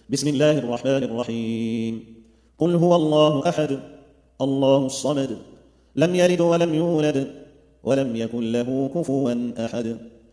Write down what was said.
بسم الله الرحمن الرحيم. قل هو الله أحد الله الصمد لم يلد ولم يولد ولم يكن له كفوا أحد